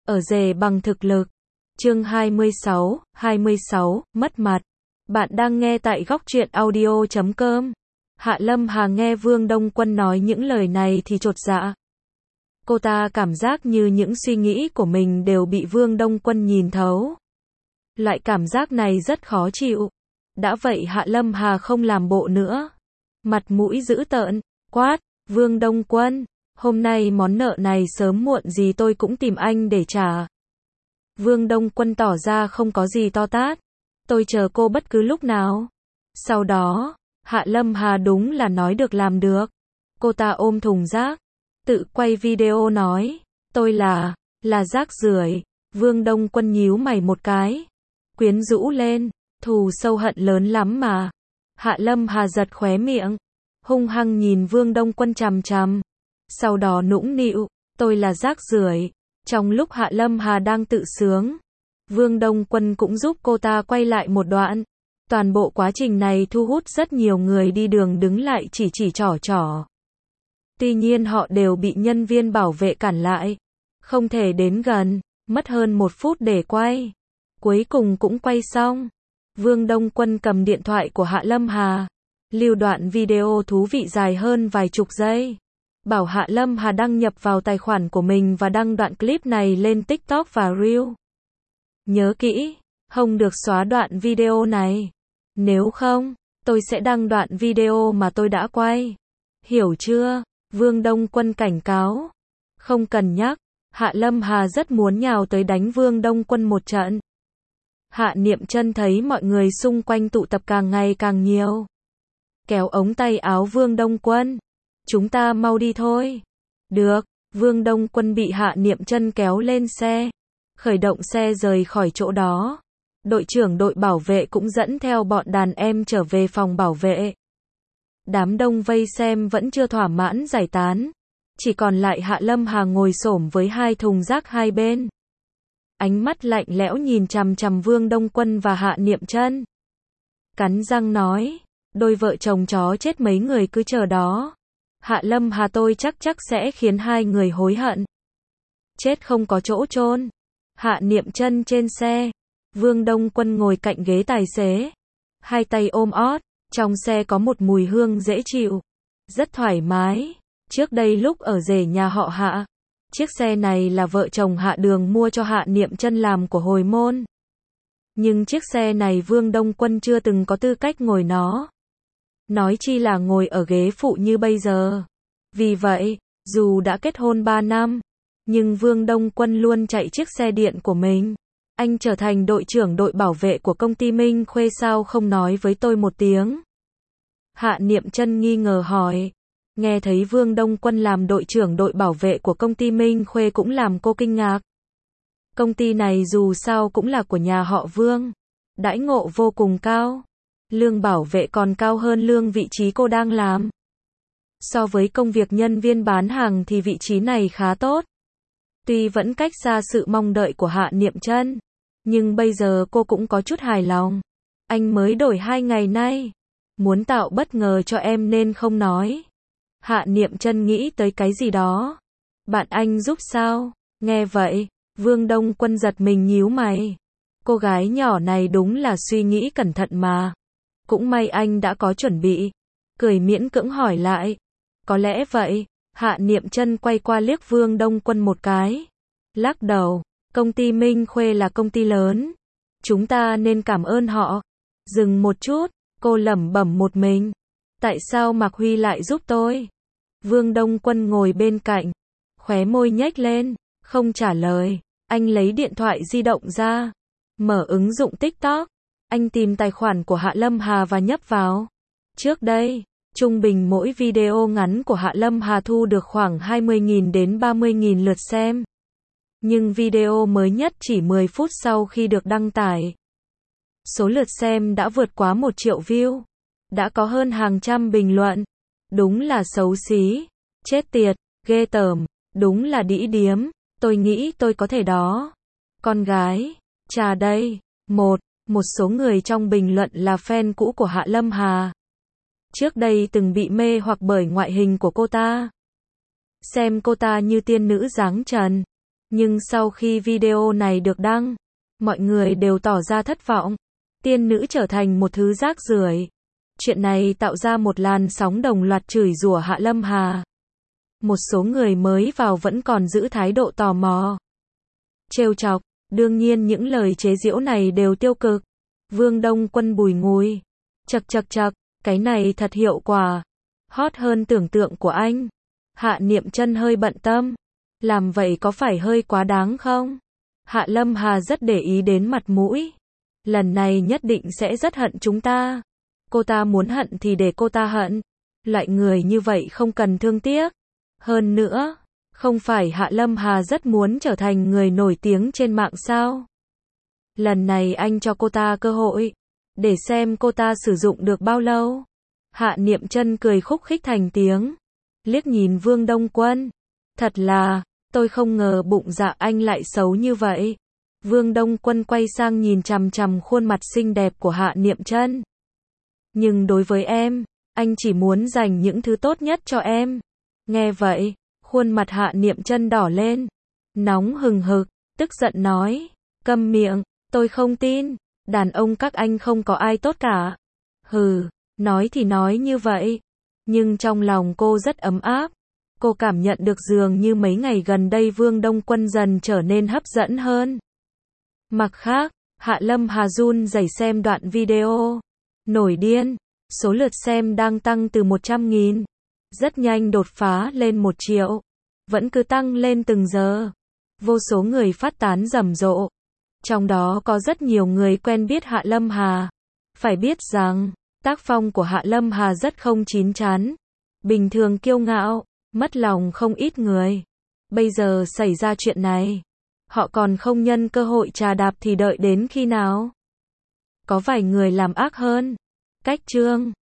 ở rể bằng thực lực. Chương 26, mất mặt. Bạn đang nghe tại góc truyện audio.com. Hạ Lâm Hà nghe Vương Đông Quân nói những lời này thì chột dạ. Cô ta cảm giác như những suy nghĩ của mình đều bị Vương Đông Quân nhìn thấu. Loại cảm giác này rất khó chịu. Đã vậy Hạ Lâm Hà không làm bộ nữa. Mặt mũi dữ tợn, quát, Vương Đông Quân, hôm nay món nợ này sớm muộn gì tôi cũng tìm anh để trả. Vương Đông Quân tỏ ra không có gì to tát. Tôi chờ cô bất cứ lúc nào. Sau đó, Hạ Lâm Hà đúng là nói được làm được. Cô ta ôm thùng rác, tự quay video nói, tôi là rác rưởi. Vương Đông Quân nhíu mày một cái, quyến rũ lên, thù sâu hận lớn lắm mà. Hạ Lâm Hà giật khóe miệng, hung hăng nhìn Vương Đông Quân chằm chằm. Sau đó nũng nịu, tôi là rác rưởi. Trong lúc Hạ Lâm Hà đang tự sướng, Vương Đông Quân cũng giúp cô ta quay lại một đoạn. Toàn bộ quá trình này thu hút rất nhiều người đi đường đứng lại chỉ trỏ. Tuy nhiên họ đều bị nhân viên bảo vệ cản lại, không thể đến gần, mất hơn 1 phút để quay. Cuối cùng cũng quay xong. Vương Đông Quân cầm điện thoại của Hạ Lâm Hà, lưu đoạn video thú vị dài hơn vài chục giây. Bảo Hạ Lâm Hà đăng nhập vào tài khoản của mình và đăng đoạn clip này lên TikTok và Reel. Nhớ kỹ, không được xóa đoạn video này. Nếu không, tôi sẽ đăng đoạn video mà tôi đã quay. Hiểu chưa? Vương Đông Quân cảnh cáo. Không cần nhắc, Hạ Lâm Hà rất muốn nhào tới đánh Vương Đông Quân một trận. Hạ Niệm Chân thấy mọi người xung quanh tụ tập càng ngày càng nhiều, kéo ống tay áo Vương Đông Quân. Chúng ta mau đi thôi. Được, Vương Đông Quân bị Hạ Niệm Chân kéo lên xe, khởi động xe rời khỏi chỗ đó. Đội trưởng đội bảo vệ cũng dẫn theo bọn đàn em trở về phòng bảo vệ. Đám đông vây xem vẫn chưa thỏa mãn giải tán, chỉ còn lại Hạ Lâm Hà ngồi xổm với 2 thùng rác hai bên. Ánh mắt lạnh lẽo nhìn chằm chằm Vương Đông Quân và Hạ Niệm Chân. Cắn răng nói, đôi vợ chồng chó chết mấy người cứ chờ đó. Hạ Lâm Hà tôi chắc sẽ khiến 2 người hối hận. Chết không có chỗ chôn. Hạ Niệm Chân trên xe, Vương Đông Quân ngồi cạnh ghế tài xế, 2 tay ôm ót, trong xe có một mùi hương dễ chịu, rất thoải mái. Trước đây lúc ở rể nhà họ Hạ, chiếc xe này là vợ chồng Hạ Đường mua cho Hạ Niệm Chân làm của hồi môn. Nhưng chiếc xe này Vương Đông Quân chưa từng có tư cách ngồi nó. Nói chi là ngồi ở ghế phụ như bây giờ. Vì vậy, dù đã kết hôn 3 năm, nhưng Vương Đông Quân luôn chạy chiếc xe điện của mình. Anh trở thành đội trưởng đội bảo vệ của công ty Minh Khuê sao không nói với tôi một tiếng? Hạ Niệm Chân nghi ngờ hỏi. Nghe thấy Vương Đông Quân làm đội trưởng đội bảo vệ của công ty Minh Khuê cũng làm cô kinh ngạc. Công ty này dù sao cũng là của nhà họ Vương. Đãi ngộ vô cùng cao. Lương bảo vệ còn cao hơn lương vị trí cô đang làm. So với công việc nhân viên bán hàng thì vị trí này khá tốt. Tuy vẫn cách xa sự mong đợi của Hạ Niệm Chân, nhưng bây giờ cô cũng có chút hài lòng. Anh mới đổi 2 ngày nay, muốn tạo bất ngờ cho em nên không nói. Hạ Niệm Chân nghĩ tới cái gì đó. Bạn anh giúp sao? Nghe vậy, Vương Đông Quân giật mình nhíu mày. Cô gái nhỏ này đúng là suy nghĩ cẩn thận mà. Cũng may anh đã có chuẩn bị. Cười miễn cưỡng hỏi lại. Có lẽ vậy. Hạ Niệm Chân quay qua liếc Vương Đông Quân một cái. Lắc đầu. Công ty Minh Khuê là công ty lớn. Chúng ta nên cảm ơn họ. Dừng một chút, cô lẩm bẩm một mình. Tại sao Mạc Huy lại giúp tôi? Vương Đông Quân ngồi bên cạnh, khóe môi nhếch lên, không trả lời. Anh lấy điện thoại di động ra, mở ứng dụng TikTok. Anh tìm tài khoản của Hạ Lâm Hà và nhấp vào. Trước đây, trung bình mỗi video ngắn của Hạ Lâm Hà thu được khoảng 20.000 đến 30.000 lượt xem. Nhưng video mới nhất chỉ 10 phút sau khi được đăng tải, số lượt xem đã vượt quá 1 triệu view. Đã có hơn hàng trăm bình luận. Đúng là xấu xí. Chết tiệt. Ghê tởm. Đúng là đĩ điếm. Tôi nghĩ tôi có thể đó. Con gái. Trà đây. Một số người trong bình luận là fan cũ của Hạ Lâm Hà. Trước đây từng bị mê hoặc bởi ngoại hình của cô ta. Xem cô ta như tiên nữ dáng trần. Nhưng sau khi video này được đăng, mọi người đều tỏ ra thất vọng. Tiên nữ trở thành một thứ rác rưởi. Chuyện này tạo ra một làn sóng đồng loạt chửi rủa Hạ Lâm Hà. Một số người mới vào vẫn còn giữ thái độ tò mò, trêu chọc. Đương nhiên những lời chế giễu này đều tiêu cực. Vương Đông Quân bùi ngùi. Chậc chậc chậc, cái này thật hiệu quả. Hot hơn tưởng tượng của anh. Hạ Niệm Chân hơi bận tâm. Làm vậy có phải hơi quá đáng không? Hạ Lâm Hà rất để ý đến mặt mũi. Lần này nhất định sẽ rất hận chúng ta. Cô ta muốn hận thì để cô ta hận. Loại người như vậy không cần thương tiếc. Hơn nữa, không phải Hạ Lâm Hà rất muốn trở thành người nổi tiếng trên mạng sao? Lần này anh cho cô ta cơ hội, để xem cô ta sử dụng được bao lâu. Hạ Niệm Chân cười khúc khích thành tiếng, liếc nhìn Vương Đông Quân. Thật là, tôi không ngờ bụng dạ anh lại xấu như vậy. Vương Đông Quân quay sang nhìn chằm chằm khuôn mặt xinh đẹp của Hạ Niệm Chân. Nhưng đối với em, anh chỉ muốn dành những thứ tốt nhất cho em. Nghe vậy, khuôn mặt Hạ Niệm Chân đỏ lên, nóng hừng hực, tức giận nói, câm miệng, tôi không tin, đàn ông các anh không có ai tốt cả. Hừ, nói thì nói như vậy, nhưng trong lòng cô rất ấm áp. Cô cảm nhận được dường như mấy ngày gần đây Vương Đông Quân dần trở nên hấp dẫn hơn. Mặt khác, Hạ Lâm Hà run rẩy xem đoạn video. Nổi điên, số lượt xem đang tăng từ 100.000. Rất nhanh đột phá lên 1 triệu. Vẫn cứ tăng lên từng giờ. Vô số người phát tán rầm rộ. Trong đó có rất nhiều người quen biết Hạ Lâm Hà. Phải biết rằng, tác phong của Hạ Lâm Hà rất không chín chắn. Bình thường kiêu ngạo, mất lòng không ít người. Bây giờ xảy ra chuyện này, họ còn không nhân cơ hội trà đạp thì đợi đến khi nào? Có vài người làm ác hơn. Cách chương